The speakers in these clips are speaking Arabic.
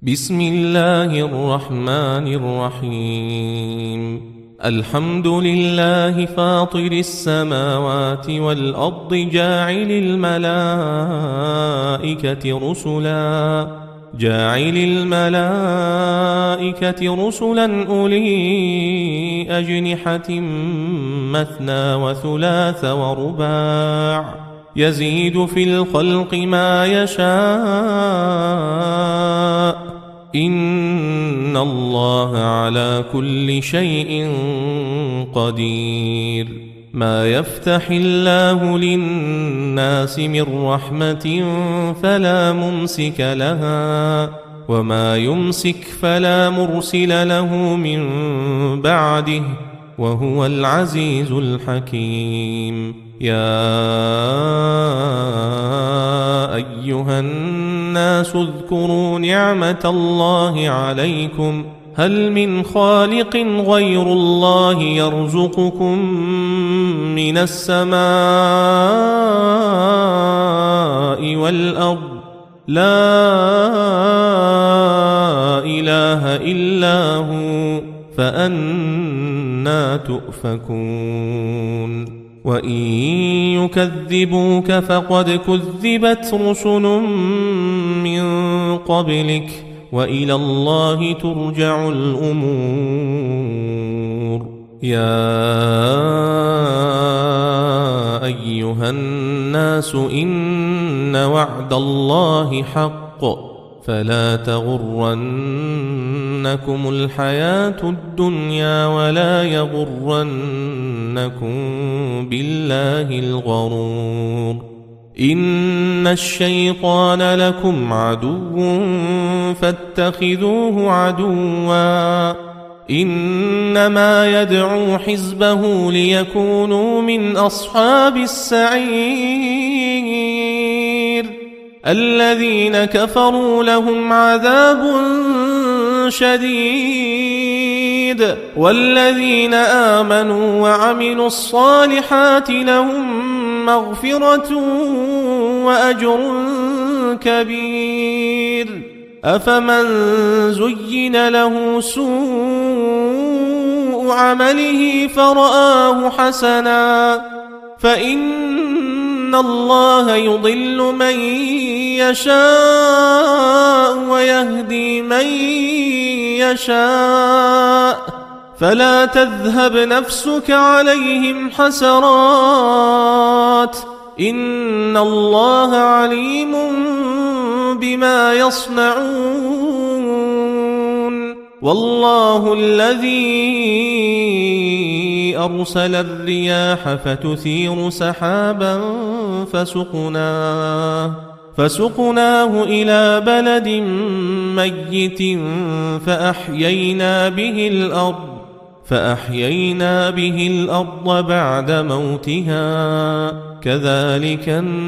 بسم الله الرحمن الرحيم. الحمد لله فاطر السماوات والأرض جاعل الملائكة رسلا أولي أجنحة مثنى وثلاث ورباع يزيد في الخلق ما يشاء إن الله على كل شيء قدير. ما يفتح الله للناس من رحمة فلا ممسك لها وما يمسك فلا مرسل له من بعده وهو العزيز الحكيم. يا أيها الناس اذكروا نعمة الله عليكم هل من خالق غير الله يرزقكم من السماء والأرض لا إله إلا هو فأنى تؤفكون. وإن يكذبوك فقد كذبت رسل من قبلك وإلى الله ترجع الأمور. يا أيها الناس إن وعد الله حق فلا تغرنكم الحياة الدنيا ولا يغرنكم بالله الغرور. إن الشيطان لكم عدو فاتخذوه عدوا إنما يدعو حزبه ليكونوا من أصحاب السعير. الذين كفروا لهم عذاب شديد والذين آمنوا وعملوا الصالحات لهم مغفرة وأجر كبير. أفمن زين له سوء عمله فرآه حسنا فإن الله يضل من يشاء ويهدي من يشاء فلا تذهب نفسك عليهم حسرات إن الله عليم بما يصنعون. والله الذي أرسل الرياح فتثير سحابا فسقناه إلى بلد ميت فأحيينا به الأرض بعد موتها كذلك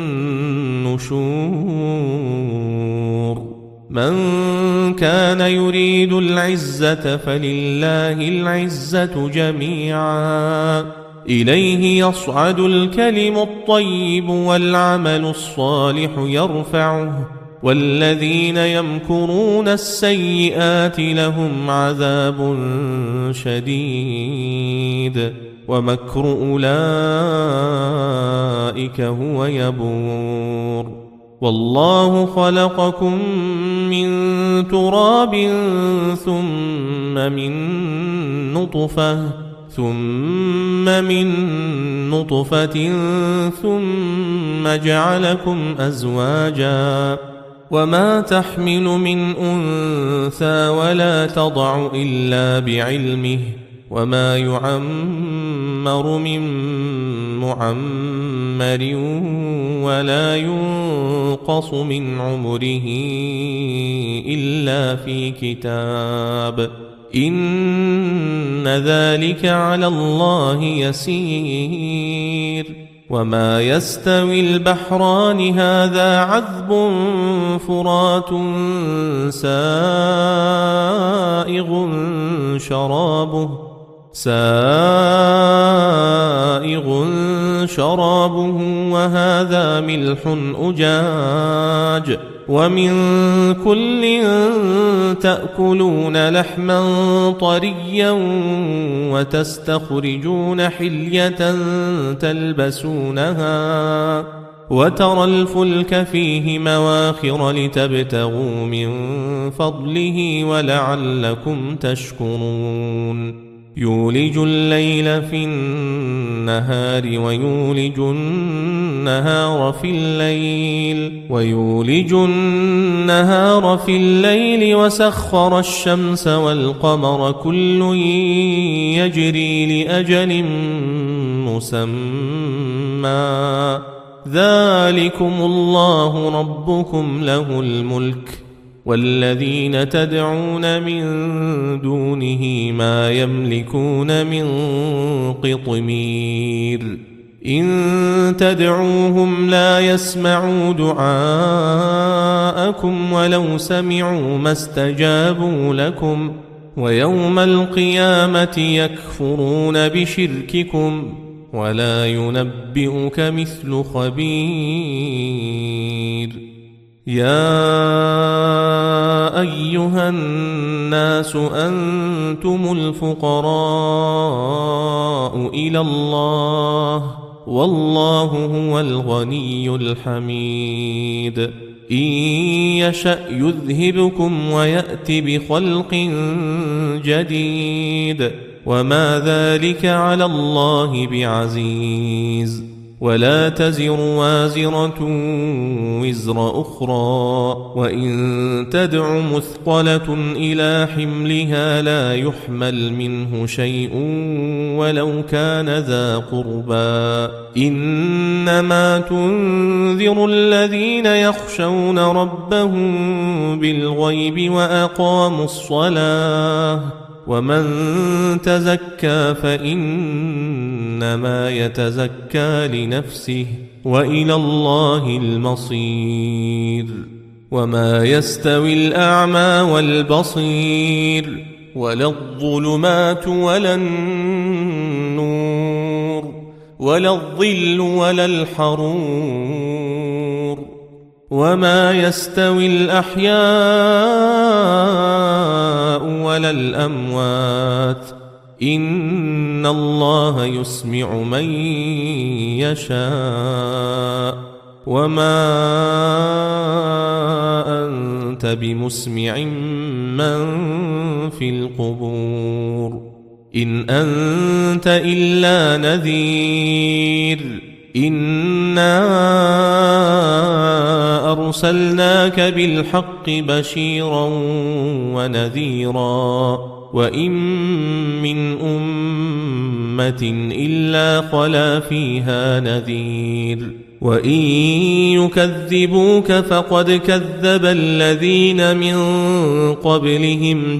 النشور. من كان يريد العزة فلله العزة جميعا إليه يصعد الكلم الطيب والعمل الصالح يرفعه والذين يمكرون السيئات لهم عذاب شديد ومكر أولئك هو يبور. والله خلقكم من تراب ثم من نطفة ثم جعلكم أزواجا وما تحمل من أنثى ولا تضع إلا بعلمه وما يعمر من معمر ولا ينقص من عمره إلا في كتاب إن ذلك على الله يسير. وما يستوي البحران هذا عذب فرات سائغ شرابه وهذا ملح أجاج ومن كل تأكلون لحما طريا وتستخرجون حلية تلبسونها وترى الفلك فيه مواخر لتبتغوا من فضله ولعلكم تشكرون يولج الليل في النهار ويولج النهار في الليل وسخر الشمس والقمر كل يجري لأجل مسمى ذلكم الله ربكم له الملك والذين تدعون من دونه ما يملكون من قطمير إن تدعوهم لا يسمعوا دعاءكم ولو سمعوا ما استجابوا لكم ويوم القيامة يكفرون بشرككم ولا ينبئك مثل خبير يا أيها الناس أنتم الفقراء إلى الله والله هو الغني الحميد إن يشأ يذهبكم ويأت بخلق جديد وما ذلك على الله بعزيز ولا تزر وازرة وزر أخرى وإن تدع مثقلة إلى حملها لا يحمل منه شيء ولو كان ذا قربى إنما تنذر الذين يخشون ربهم بالغيب وأقاموا الصلاة ومن تزكى فإنما يتزكى لنفسه وإلى الله المصير وما يستوي الأعمى والبصير ولا الظلمات ولا النور ولا الظل ولا الحرور وما يستوي الأحياء ولا الأموات إن الله يسمع من يشاء وما أنت بمسمع من في القبور إن أنت إلا نذير إنا أرسلناك بالحق بشيرا ونذيرا وإن من أمة إلا خلا فيها نذير وإن يكذبوك فقد كذب الذين من قبلهم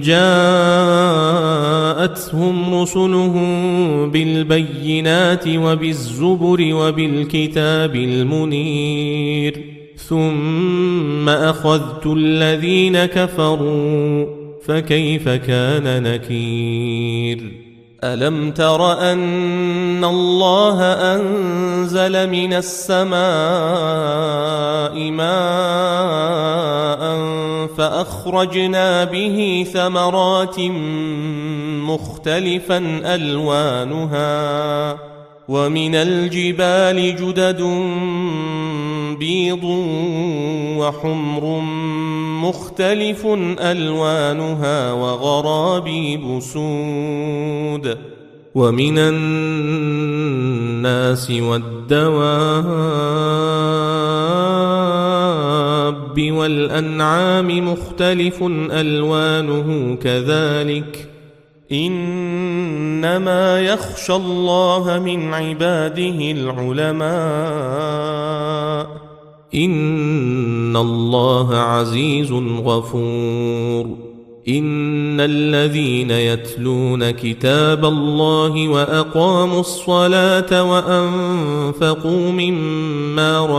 جاءتهم رسلهم بالبينات وبالزبر وبالكتاب المنير ثم أخذت الذين كفروا فكيف كان نكير ألم تر أن الله أنزل من السماء ماء فأخرجنا به ثمرات مختلفا ألوانها ومن الجبال جدد بيض وحمر مختلف ألوانها وغرابيب سود ومن الناس والدواب والأنعام مختلف ألوانه كذلك إنما يخشى الله من عباده العلماء إن الله عزيز غفور إن الذين يتلون كتاب الله وأقاموا الصلاة وأنفقوا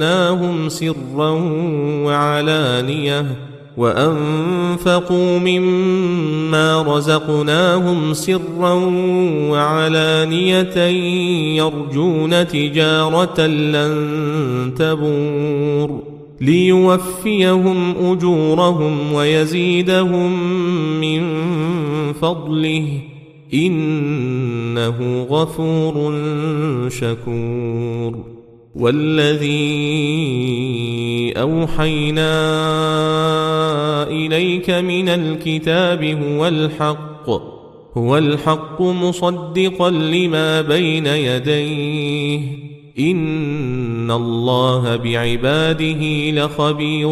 مما رزقناهم سرا وعلانية يرجون تجارة لن تبور ليوفيهم أجورهم ويزيدهم من فضله إنه غفور شكور. والذي أوحينا إليك من الكتاب هو الحق مصدقا لما بين يديه إن الله بعباده لخبير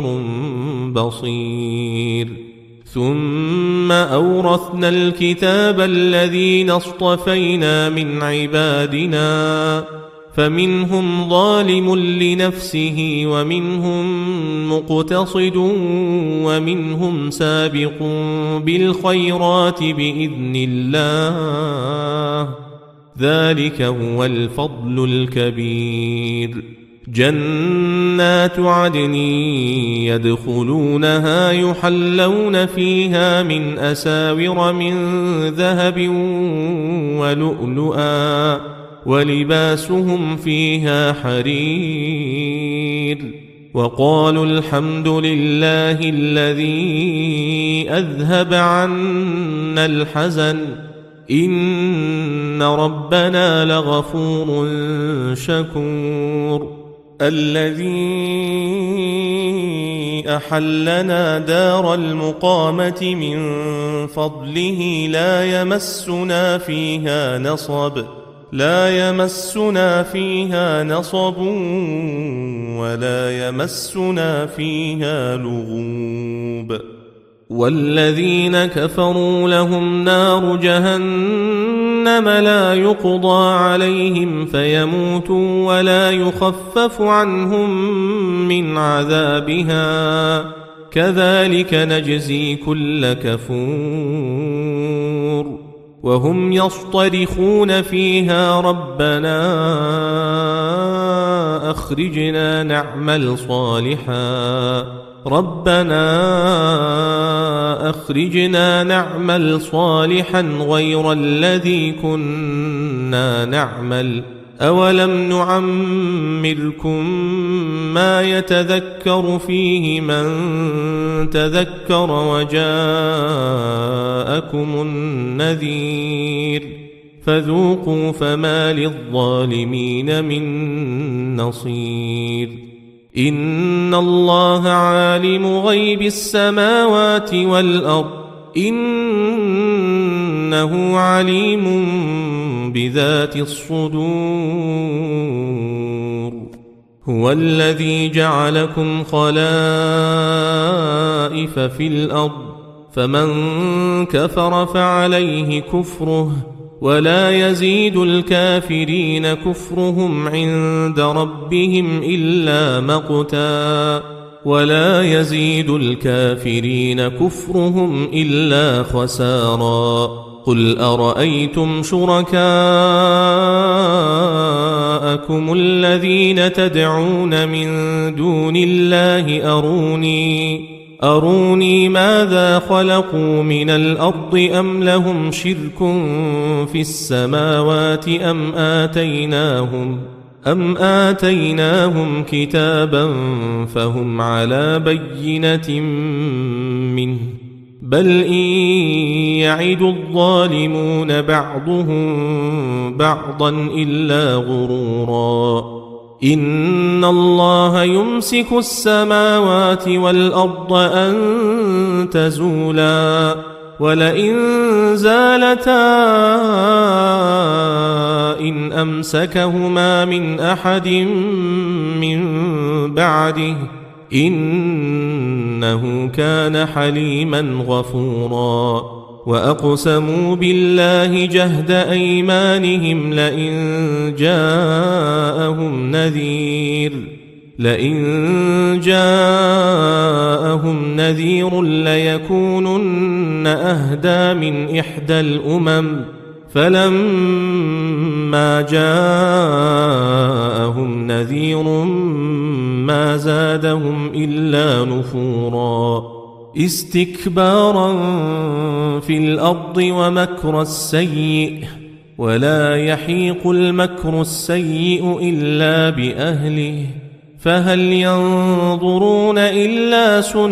بصير. ثم أورثنا الكتاب الذين اصطفينا من عبادنا فمنهم ظالم لنفسه ومنهم مقتصد ومنهم سابق بالخيرات بإذن الله ذلك هو الفضل الكبير. جنات عدن يدخلونها يحلون فيها من أساور من ذهب ولؤلؤا ولباسهم فيها حرير. وقالوا الحمد لله الذي أذهب عنا الحزن إن ربنا لغفور شكور. الذي أحلنا دار المقامة من فضله لا يمسنا فيها نصب ولا يمسنا فيها لغوب. والذين كفروا لهم نار جهنم لا يقضى عليهم فيموتوا ولا يخفف عنهم من عذابها كذلك نجزي كل كفور. وهم يصطرخون فيها ربنا أخرجنا نعمل صالحا غير الذي كنا نعمل أولم نعمركم ما يتذكر فيه من تذكر وجاءكم النذير فذوقوا فما للظالمين من نصير. إن الله عالم غيب السماوات والأرض إنه عليم بذات الصدور. هو الذي جعلكم خلائف في الأرض فمن كفر فعليه كفره ولا يزيد الكافرين كفرهم عند ربهم إلا مقتا ولا يزيد الكافرين كفرهم إلا خسارا. قل أرأيتم شركاءكم الذين تدعون من دون الله أروني ماذا خلقوا من الأرض أم لهم شرك في السماوات أم آتيناهم كتابا فهم على بينة منه بل إن يعد الظالمون بعضهم بعضا إلا غرورا. إن الله يمسك السماوات والأرض أن تزولا ولئن زالتا إن أمسكهما من أحد من بعده إنه كان حليما غفورا. وأقسموا بالله جهد أيمانهم لئن جاءهم نذير ليكونن أهدى من إحدى الأمم فلما جاءهم نذير ما زادهم إلا نفورا. استكبارا في الأرض ومكر السيء ولا يحيق المكر السيء إلا بأهله فهل ينظرون إلا سنة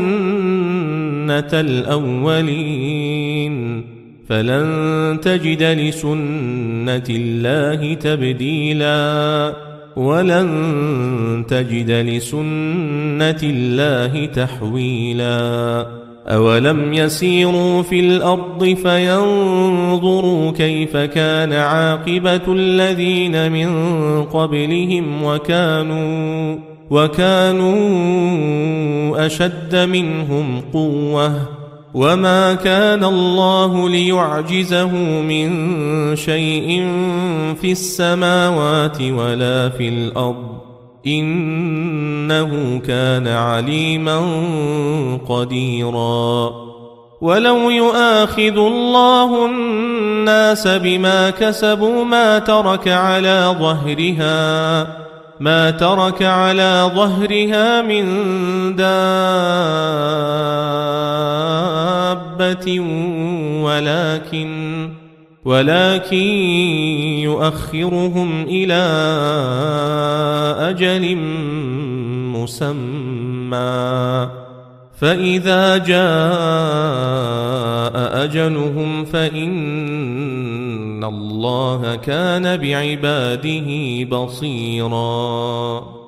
الأولين فلن تجد لسنة الله تبديلا ولن تجد لسنة الله تحويلا أولم يسيروا في الأرض فينظروا كيف كان عاقبة الذين من قبلهم وكانوا أشد منهم قوة وما كان الله ليعجزه من شيء في السماوات ولا في الأرض إنه كان عليما قديرا ولو يؤاخذ الله الناس بما كسبوا ما ترك على ظهرها من دابة ولكن يؤخرهم إلى أجل مسمى فإذا جاء أجلهم فإن الله كان بعباده بصيراً